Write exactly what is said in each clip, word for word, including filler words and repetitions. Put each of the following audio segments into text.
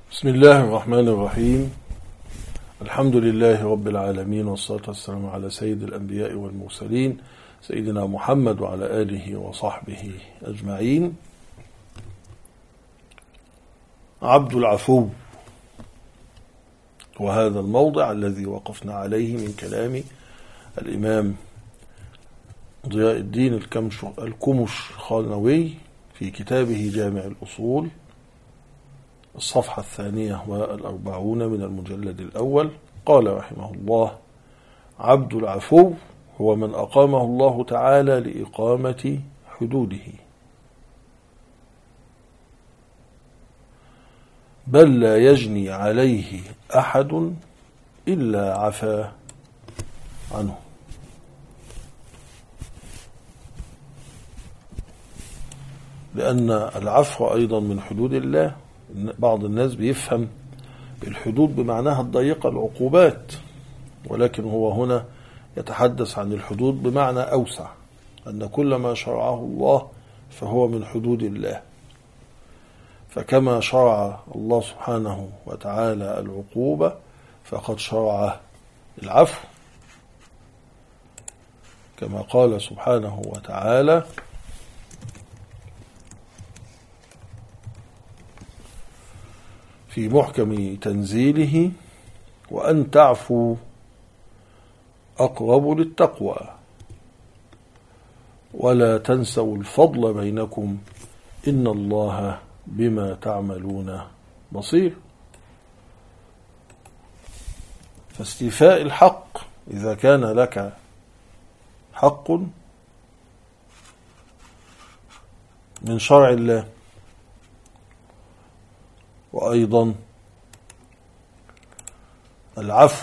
بسم الله الرحمن الرحيم. الحمد لله رب العالمين، والصلاة والسلام على سيد الأنبياء والمرسلين سيدنا محمد وعلى آله وصحبه أجمعين. عبد العفو، وهذا الموضع الذي وقفنا عليه من كلام الإمام ضياء الدين الكمش-خانوي في كتابه جامع الأصول، الصفحة الثانية والأربعون من المجلد الأول. قال رحمه الله: عبد العفو هو من أقامه الله تعالى لإقامة حدوده، بل لا يجني عليه أحد إلا عفا عنه. لأن العفو أيضا من حدود الله. بعض الناس بيفهم الحدود بمعناها الضيقة، العقوبات، ولكن هو هنا يتحدث عن الحدود بمعنى أوسع، أن كل ما شرعه الله فهو من حدود الله. فكما شرع الله سبحانه وتعالى العقوبة فقد شرع العفو، كما قال سبحانه وتعالى: في محكم تنزيله: وأن تعفوا أقرب للتقوى ولا تنسوا الفضل بينكم إن الله بما تعملون بصير. فاستيفاء الحق، إذا كان لك حق من شرع الله، وأيضا العفو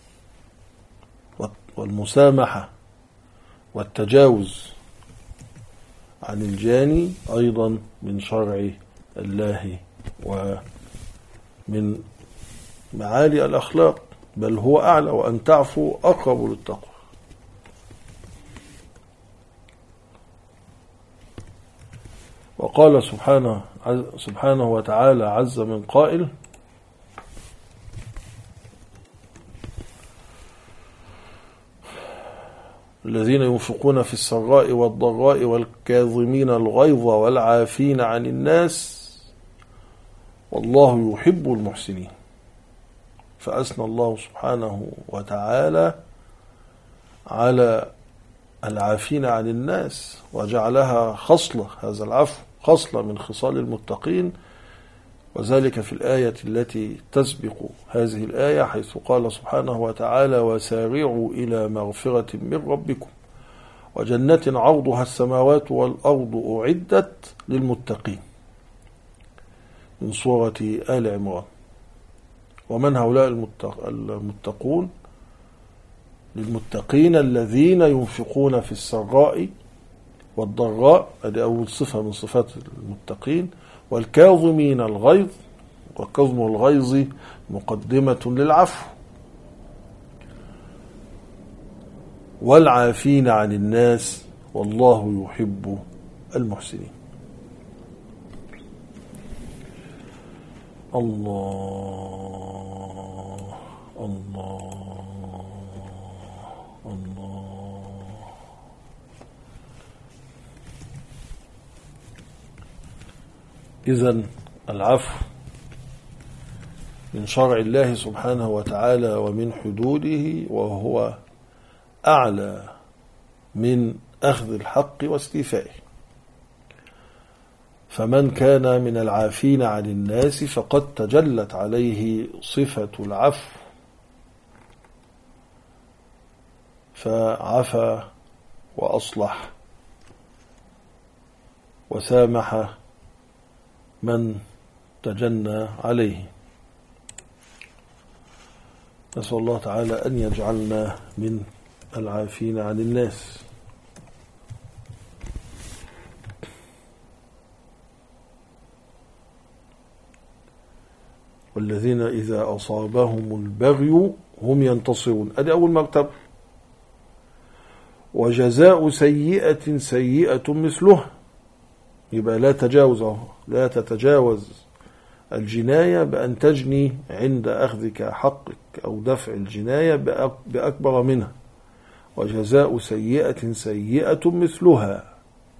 والمسامحة والتجاوز عن الجاني أيضا من شرع الله ومن معالي الأخلاق، بل هو أعلى: وأن تعفوا أقرب للتقوى. وقال سبحانه سبحانه وتعالى عز من قائل: الذين ينفقون في السراء والضراء والكاظمين الغيظ والعافين عن الناس والله يحب المحسنين. فأثنى الله سبحانه وتعالى على العافين عن الناس، وجعلها خصلة، هذا العفو خصلة من خصال المتقين، وذلك في الآية التي تسبق هذه الآية، حيث قال سبحانه وتعالى: وسارعوا إلى مغفرة من ربكم وجنة عرضها السماوات والأرض أعدت للمتقين، من سورة آل عمران. ومن هؤلاء المتقون؟ للمتقين الذين ينفقون في السراء والضراء، هذه أول صفة من صفات المتقين. والكاظمين الغيظ، وكظم الغيظ مقدمة للعفو. والعافين عن الناس والله يحب المحسنين. الله الله الله. إذن العفو من شرع الله سبحانه وتعالى ومن حدوده، وهو أعلى من أخذ الحق واستيفائه. فمن كان من العافين عن الناس فقد تجلت عليه صفة العفو، فعفى وأصلح وسامح من تجنى عليه. نسأل الله تعالى أن يجعلنا من العافين عن الناس. والذين إذا أصابهم البغي هم ينتصرون، هذه أول مرتبة. وجزاء سيئة سيئة مثلها، يبقى لا تجاوز، لا تتجاوز الجناية بأن تجني عند أخذك حقك أو دفع الجناية بأكبر منها، وجزاء سيئة سيئة مثلها،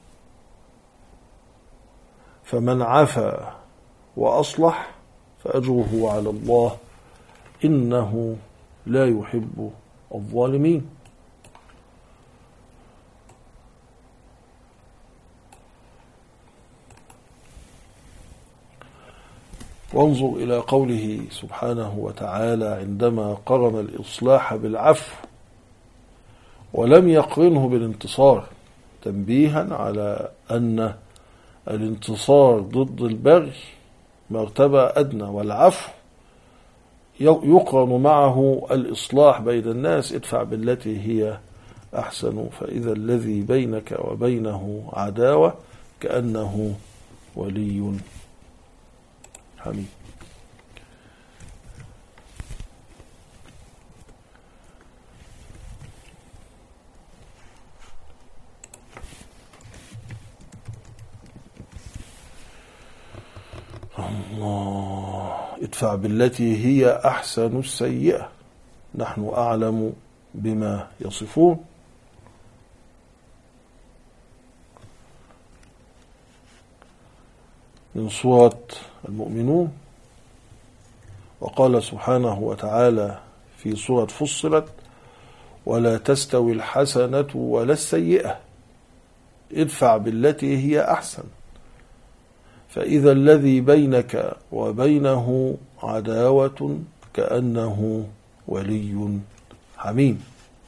فمن عفا وأصلح فأجره على الله إنه لا يحب الظالمين. وانظر إلى قوله سبحانه وتعالى عندما قرن الإصلاح بالعفو ولم يقرنه بالانتصار، تنبيها على أن الانتصار ضد البغي مرتبة أدنى، والعفو يقرن معه الإصلاح بين الناس. ادفع بالتي هي أحسن فإذا الذي بينك وبينه عداوة كأنه ولي حميد. الله. ادفع بالتي هي أحسن السيئة، نحن أعلم بما يصفون. من سورة المؤمنون. وقال سبحانه وتعالى في سورة فصلت: ولا تستوي الحسنة ولا السيئة ادفع بالتي هي أحسن فإذا الذي بينك وبينه عداوة كأنه ولي حميم.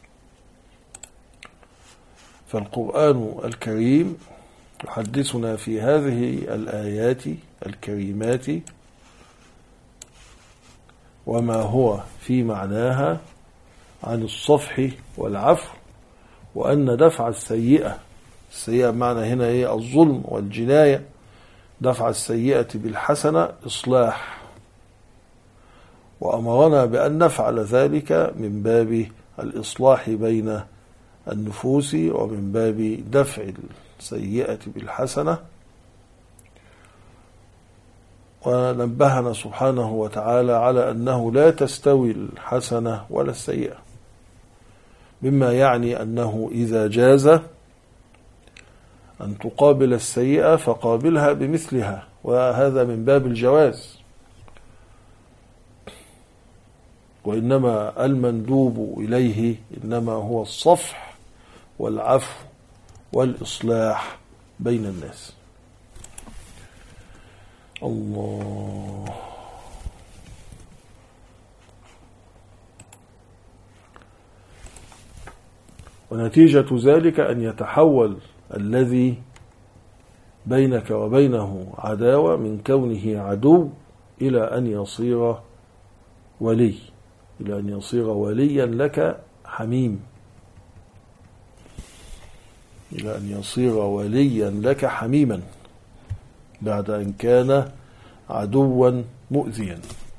فالقرآن الكريم يحدثنا في هذه الآيات الكريمات وما هو في معناها عن الصفح والعفو، وأن دفع السيئة، السيئة معنى هنا هي الظلم والجناية، دفع السيئة بالحسنة إصلاح، وأمرنا بأن نفعل ذلك من باب الإصلاح بين النفوس ومن باب دفع السيئة بالحسنة. ونبهنا سبحانه وتعالى على أنه لا تستوي الحسنة ولا السيئة، مما يعني أنه إذا جاز أن تقابل السيئة فقابلها بمثلها، وهذا من باب الجواز. وإنما المندوب إليه إنما هو الصفح والعفو والإصلاح بين الناس. الله. ونتيجة ذلك أن يتحول الذي بينك وبينه عداوة من كونه عدو إلى أن يصير ولي، إلى أن يصير وليا لك حميم، إلى أن يصير وليا لك حميما بعد أن كان عدوا مؤذيا.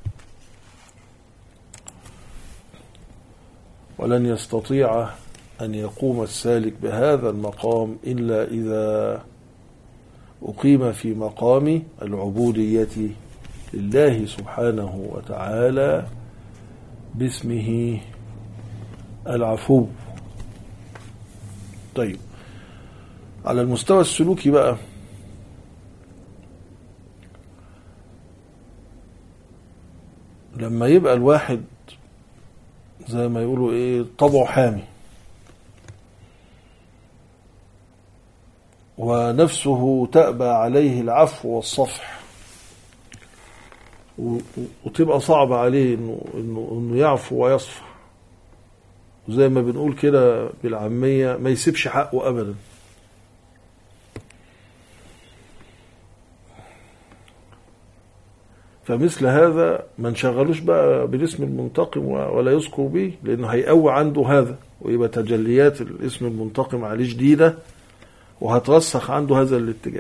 ولن يستطيع أن يقوم السالك بهذا المقام إلا إذا أقيم في مقام العبودية لله سبحانه وتعالى باسمه العفو. طيب، على المستوى السلوكي بقى، لما يبقى الواحد زي ما يقولوا ايه طبعه حامي ونفسه تأبى عليه العفو والصفح، وتبقى صعبة عليه إنه, إنه, إنه يعفو ويصفح، وزي ما بنقول كده بالعامية ما يسيبش حقه أبدا. فمثل هذا ما نشغلوش بقى بالاسم المنتقم ولا يذكر به، لأنه هيقوي عنده هذا، ويبقى تجليات الاسم المنتقم عليه جديدة، وهترسخ عنده هذا الاتجاه.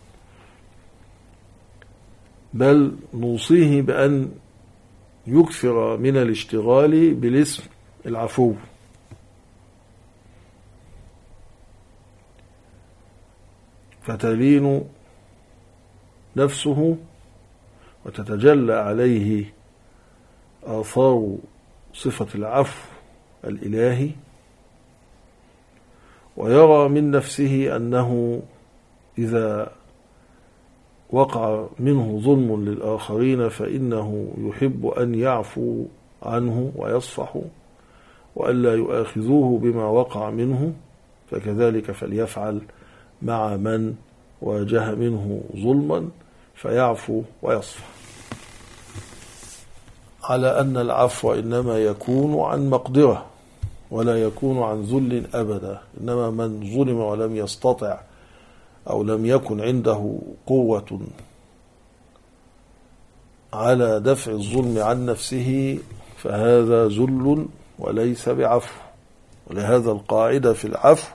بل نوصيه بأن يكثر من الاشتغال بالاسم العفو، فتلين نفسه وتتجلى عليه آثار صفة العفو الإلهي، ويرى من نفسه أنه إذا وقع منه ظلم للآخرين فإنه يحب أن يعفو عنه ويصفح وألا يؤاخذوه بما وقع منه، فكذلك فليفعل مع من واجه منه ظلما فيعفو ويصفح، على أن العفو إنما يكون عن مقدرة ولا يكون عن ذل أبدا، إنما من ظلم ولم يستطع أو لم يكن عنده قوة على دفع الظلم عن نفسه فهذا ذل وليس بعفو. ولهذا القاعدة في العفو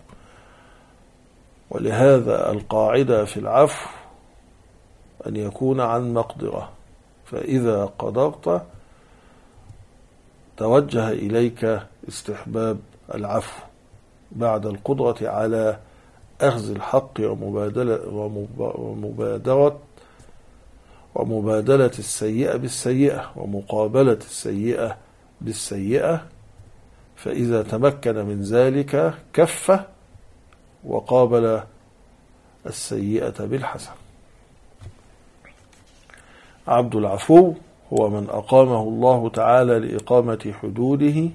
ولهذا القاعدة في العفو أن يكون عن مقدرة، فإذا قدرت توجه إليك استحباب العفو بعد القدرة على أخذ الحق ومبادلة ومبادرة ومبادلة السيئة بالسيئة ومقابلة السيئة بالسيئة، فإذا تمكن من ذلك كف وقابل السيئة بالحسن. عبد العفو هو من أقامه الله تعالى لإقامة حدوده،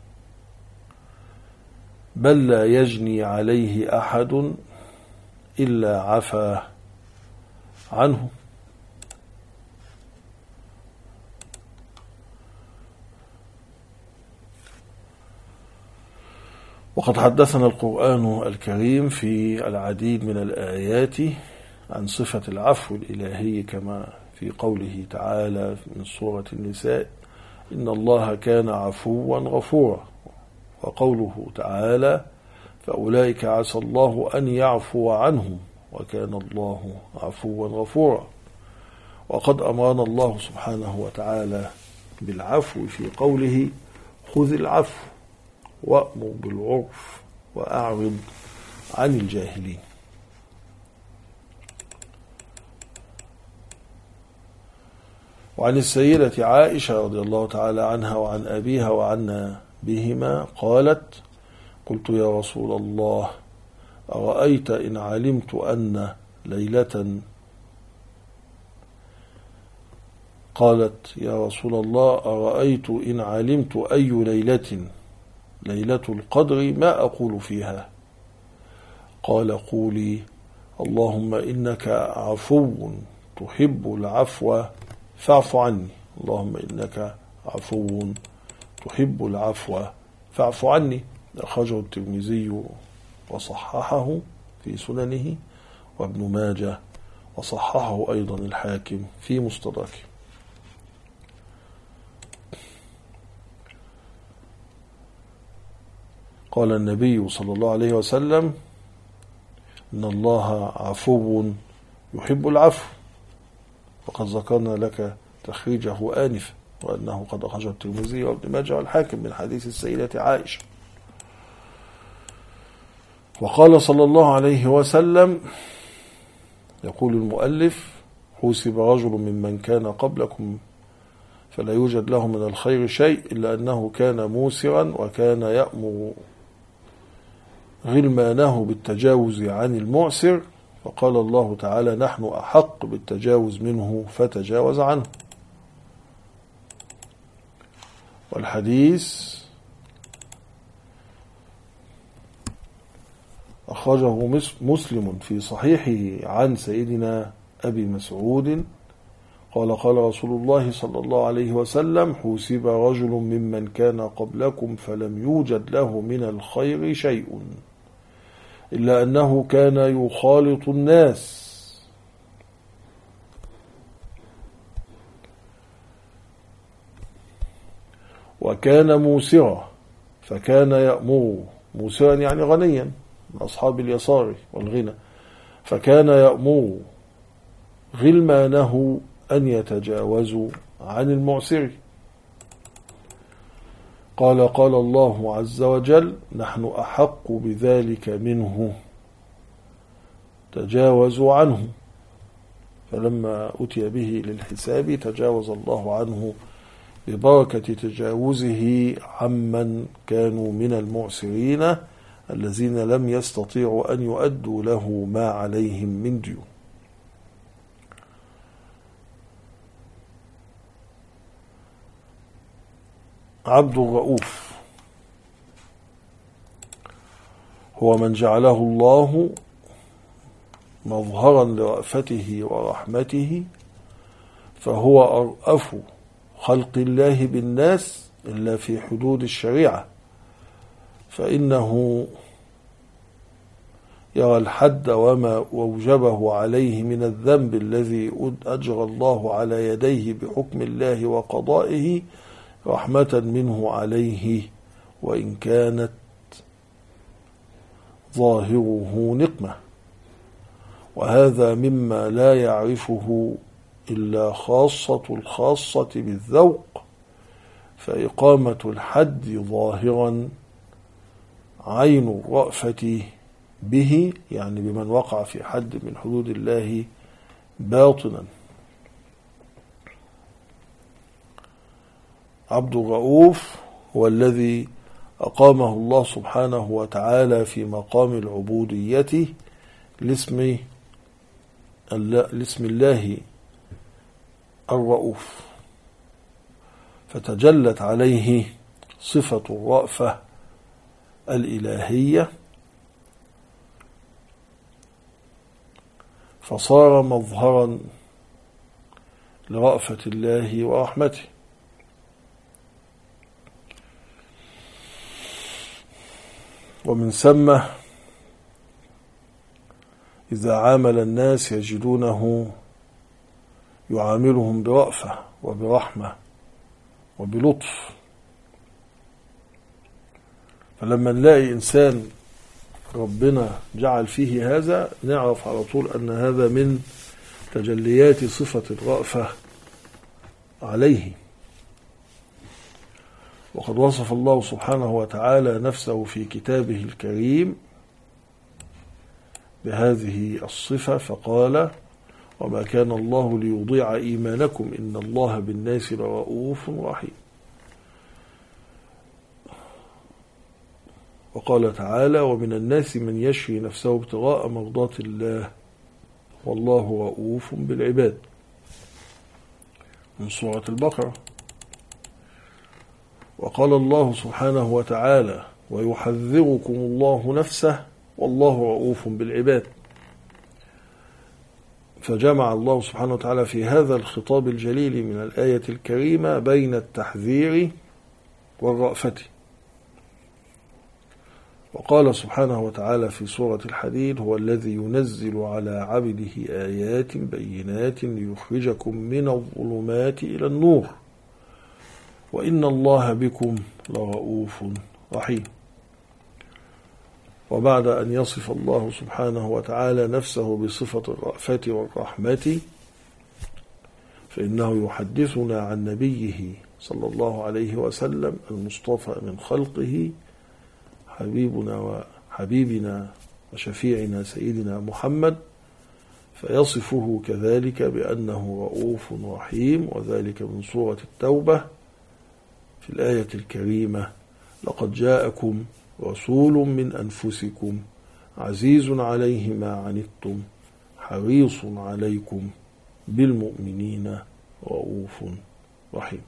بل لا يجني عليه أحد إلا عفا عنه. وقد حدثنا القرآن الكريم في العديد من الآيات عن صفة العفو الإلهي، كما في قوله تعالى من سورة النساء إن الله كان عفوا غفورا، وقوله تعالى فأولئك عسى الله أن يعفو عنهم وكان الله عفوا غفورا. وقد أمرنا الله سبحانه وتعالى بالعفو في قوله خذ العفو وأمر بالعرف وأعرض عن الجاهلين. وعن السيدة عائشة رضي الله تعالى عنها وعن أبيها وعنا بهما قالت قلت يا رسول الله أرأيت إن علمت أن ليلة قالت يا رسول الله أرأيت إن علمت أي ليلة ليلة القدر ما أقول فيها؟ قال قولي اللهم إنك عفو تحب العفو فاعف عني، اللهم إنك عفو تحب العفو فاعف عني. أخرجه الترمذي وصححه في سننه، وابن ماجه وصححه أيضا الحاكم في مستدركه. قال النبي صلى الله عليه وسلم إن الله عفو يحب العفو، وقد ذكرنا لك تخريجه آنفا، وأنه قد أخرجه الترمذي وابن ماجه والحاكم من حديث السيدة عائشة. وقال صلى الله عليه وسلم يقول المؤلف حوسب رجل ممن كان قبلكم فلا يوجد له من الخير شيء إلا أنه كان موسرا وكان يأمر غلمانه بالتجاوز عن المعسر، فقال الله تعالى نحن أحق بالتجاوز منه فتجاوز عنه. والحديث أخرجه مسلم في صحيحه عن سيدنا أبي مسعود قال قال رسول الله صلى الله عليه وسلم حوسب رجل ممن كان قبلكم فلم يوجد له من الخير شيء إلا أنه كان يخالط الناس وكان موسرا فكان يأمر موسرا يعني غنيا من أصحاب اليسار والغنى، فكان يأمر غلمانه أن يتجاوزوا عن المعسر. قال قال الله عز وجل نحن أحق بذلك منه تجاوزوا عنه. فلما أتي به للحساب تجاوز الله عنه ببركة تجاوزه عمن كانوا من المعسرين الذين لم يستطيعوا أن يؤدوا له ما عليهم من ديون. عبد الرؤوف هو من جعله الله مظهرا لرأفته ورحمته، فهو أرأف خلق الله بالناس إلا في حدود الشريعة، فإنه يرى الحد وما أوجبه عليه من الذنب الذي أجرى الله على يديه بحكم الله وقضائه رحمة منه عليه، وإن كانت ظاهره نقمة. وهذا مما لا يعرفه إلا خاصة الخاصة بالذوق، فإقامة الحد ظاهرا عين الرأفة به، يعني بمن وقع في حد من حدود الله، باطنا. عبد الرؤوف هو الذي أقامه الله سبحانه وتعالى في مقام العبودية لاسم لاسم الله الرؤوف، فتجلت عليه صفة الرأفة الإلهية، فصار مظهرا لرأفة الله ورحمته. ومن ثم إذا عامل الناس يجدونه يعاملهم برأفة وبرحمة وبلطف. فلما نلاقي إنسان ربنا جعل فيه هذا نعرف على طول أن هذا من تجليات صفة الرأفة عليه. وقد وصف الله سبحانه وتعالى نفسه في كتابه الكريم بهذه الصفة فقال: وما كان الله ليضيع إيمانكم إن الله بالناس لرؤوف رحيم. وقال تعالى: ومن الناس من يشري نفسه ابتغاء مرضات الله والله رؤوف بالعباد، من سورة البقرة. وقال الله سبحانه وتعالى: ويحذركم الله نفسه والله رؤوف بالعباد. فجمع الله سبحانه وتعالى في هذا الخطاب الجليل من الآية الكريمة بين التحذير والرأفة. وقال سبحانه وتعالى في سورة الحديد: هو الذي ينزل على عبده آيات بينات ليخرجكم من الظلمات إلى النور وإن الله بكم لرؤوف رحيم. وبعد أن يصف الله سبحانه وتعالى نفسه بصفة الرأفة والرحمة فإنه يحدثنا عن نبيه صلى الله عليه وسلم المصطفى من خلقه، حبيبنا وحبيبنا وشفيعنا سيدنا محمد، فيصفه كذلك بأنه رؤوف رحيم، وذلك من سورة التوبة في الآية الكريمة: لقد جاءكم رسول من أنفسكم عزيز عليه ما عنتم حريص عليكم بالمؤمنين رؤوف رحيم.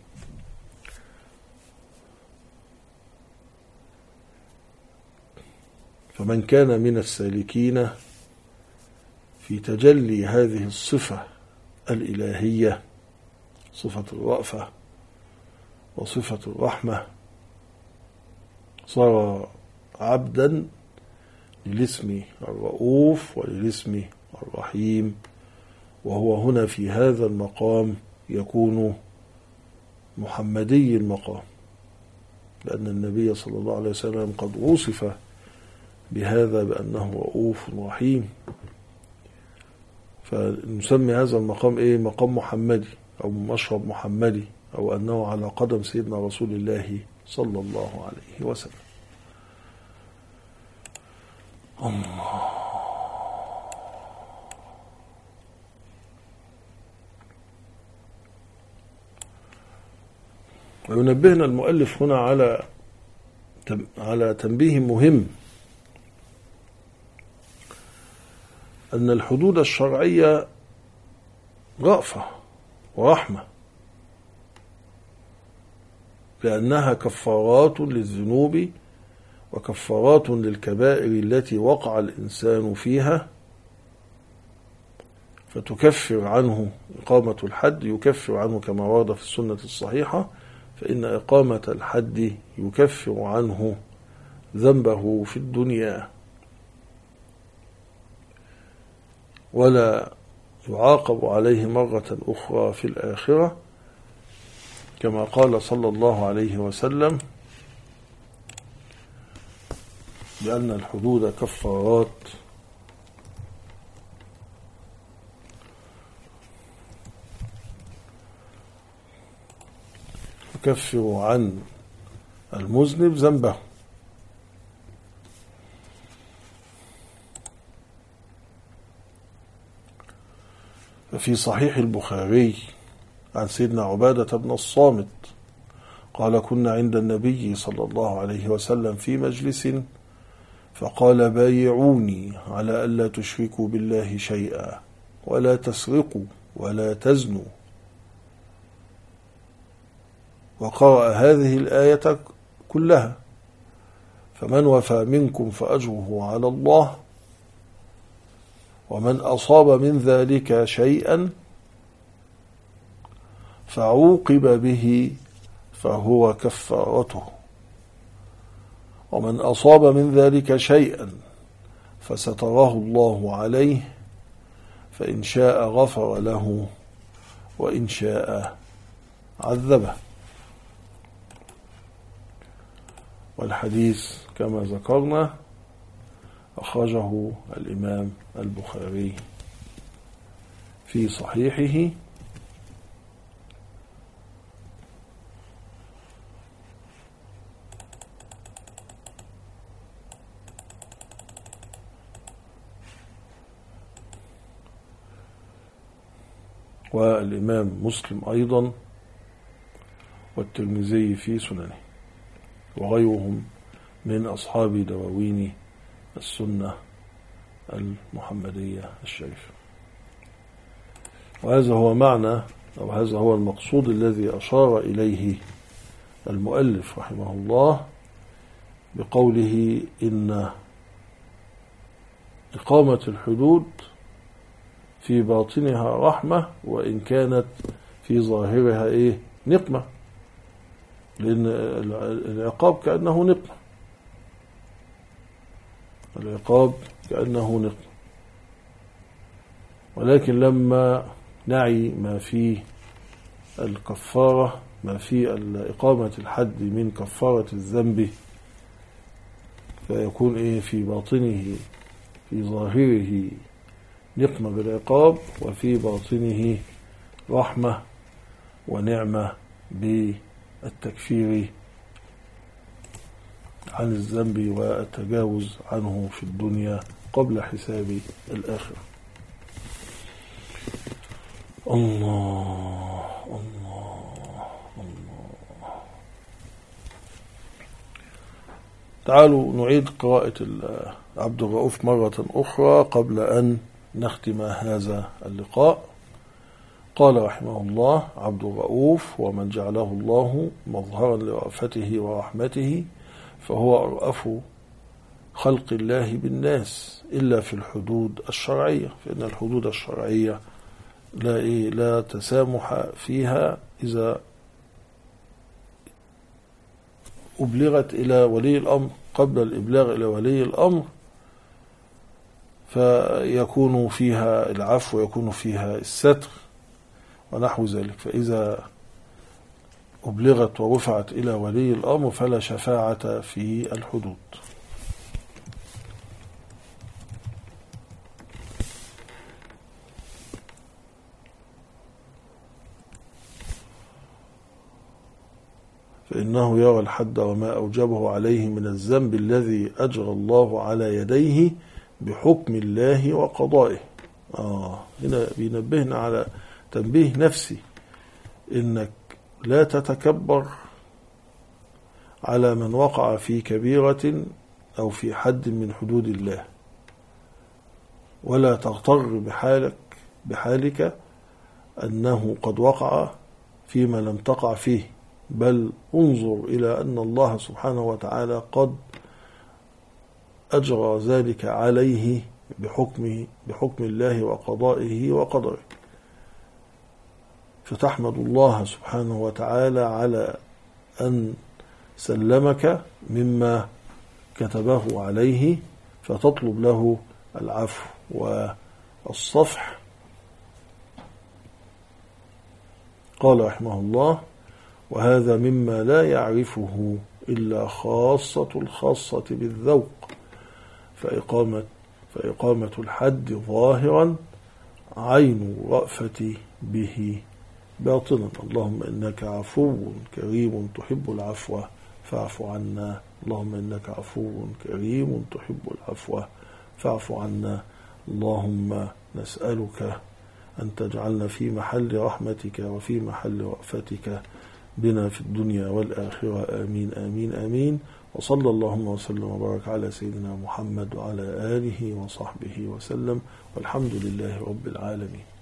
فمن كان من السالكين في تجلي هذه الصفة الإلهية، صفة الرأفة وصفة الرحمة، صار عبدا للاسم الرؤوف وللاسم الرحيم، وهو هنا في هذا المقام يكون محمدي المقام، لأن النبي صلى الله عليه وسلم قد وصف بهذا بأنه رؤوف رحيم، فنسمي هذا المقام إيه؟ مقام محمدي أو مشرب محمدي، أو أنه على قدم سيدنا رسول الله صلى الله عليه وسلم. الله. وينبهنا المؤلف هنا على على تنبيه مهم، أن الحدود الشرعية رأفة ورحمة، لأنها كفارات للذنوب وكفارات للكبائر التي وقع الإنسان فيها، فتكفر عنه إقامة الحد، يكفر عنه كما ورد في السنة الصحيحة، فإن إقامة الحد يكفر عنه ذنبه في الدنيا ولا يعاقب عليه مرة أخرى في الآخرة، كما قال صلى الله عليه وسلم بأن الحدود كفارات تكفر عن المذنب ذنبه. ففي صحيح البخاري عن سيدنا عبادة بن الصامت قال: كنا عند النبي صلى الله عليه وسلم في مجلس، فقال: بايعوني على ألا تشركوا بالله شيئا ولا تسرقوا ولا تزنوا، وقرأ هذه الآية كلها: فمن وفى منكم فأجره على الله، ومن أصاب من ذلك شيئا فعوقب به فهو كفارته، ومن أصاب من ذلك شيئا فستره الله عليه، فإن شاء غفر له وإن شاء عذبه. والحديث كما ذكرنا أخرجه الإمام البخاري في صحيحه، والإمام مسلم أيضا، والترمذي في سننه، وغيرهم من أصحاب دواوين السنة المحمدية الشريفة. وهذا هو معنى أو هذا هو المقصود الذي أشار إليه المؤلف رحمه الله بقوله: إن إقامة الحدود في باطنها رحمة، وإن كانت في ظاهرها إيه؟ نقمة، لأن العقاب كأنه نقمة، العقاب كأنه نقمة. ولكن لما نعي ما في الكفارة، ما في إقامة الحد من كفارة الذنب، فيكون إيه؟ في باطنه في ظاهره نقمة بالعقاب، وفي باطنه رحمة ونعمة بالتكفير عن الذنب والتجاوز عنه في الدنيا قبل حساب الآخرة. الله الله الله. تعالوا نعيد قراءة عبد الرؤوف مرة أخرى قبل أن نختم هذا اللقاء. قال رحمه الله: عبد الرؤوف: ومن جعله الله مظهرا لرأفته ورحمته فهو أرأف خلق الله بالناس، إلا في الحدود الشرعية، فإن الحدود الشرعية لا إيه لا تسامح فيها إذا أبلغت إلى ولي الأمر قبل الإبلاغ إلى ولي الأمر، فيكون فيها العفو ويكون فيها الستر ونحو ذلك. فإذا أبلغت ورفعت إلى ولي الأمر فلا شفاعة في الحدود. فإنه يرى الحد وما أوجبه عليه من الذنب الذي أجرى الله على يديه بحكم الله وقضائه. آه هنا بينبهنا على تنبيه نفسي، إنك لا تتكبر على من وقع في كبيرة أو في حد من حدود الله، ولا تغتر بحالك بحالك أنه قد وقع فيما لم تقع فيه، بل انظر إلى أن الله سبحانه وتعالى قد أجرى ذلك عليه بحكمه بحكم الله وقضائه وقدره، فتحمد الله سبحانه وتعالى على أن سلمك مما كتبه عليه، فتطلب له العفو والصفح. قال رحمه الله: وهذا مما لا يعرفه إلا خاصة الخاصة بالذوق، فإقامة, فإقامة الحد ظاهرا عين الرأفة به باطنا. اللهم إنك عفو كريم تحب العفو فاعف عنا. اللهم إنك عفو كريم تحب العفو فاعف عنا. اللهم نسألك أن تجعلنا في محل رحمتك وفي محل رأفتك بنا في الدنيا والآخرة. آمين آمين آمين. وصلى اللهم وسلم وبارك على سيدنا محمد وعلى آله وصحبه وسلم، والحمد لله رب العالمين.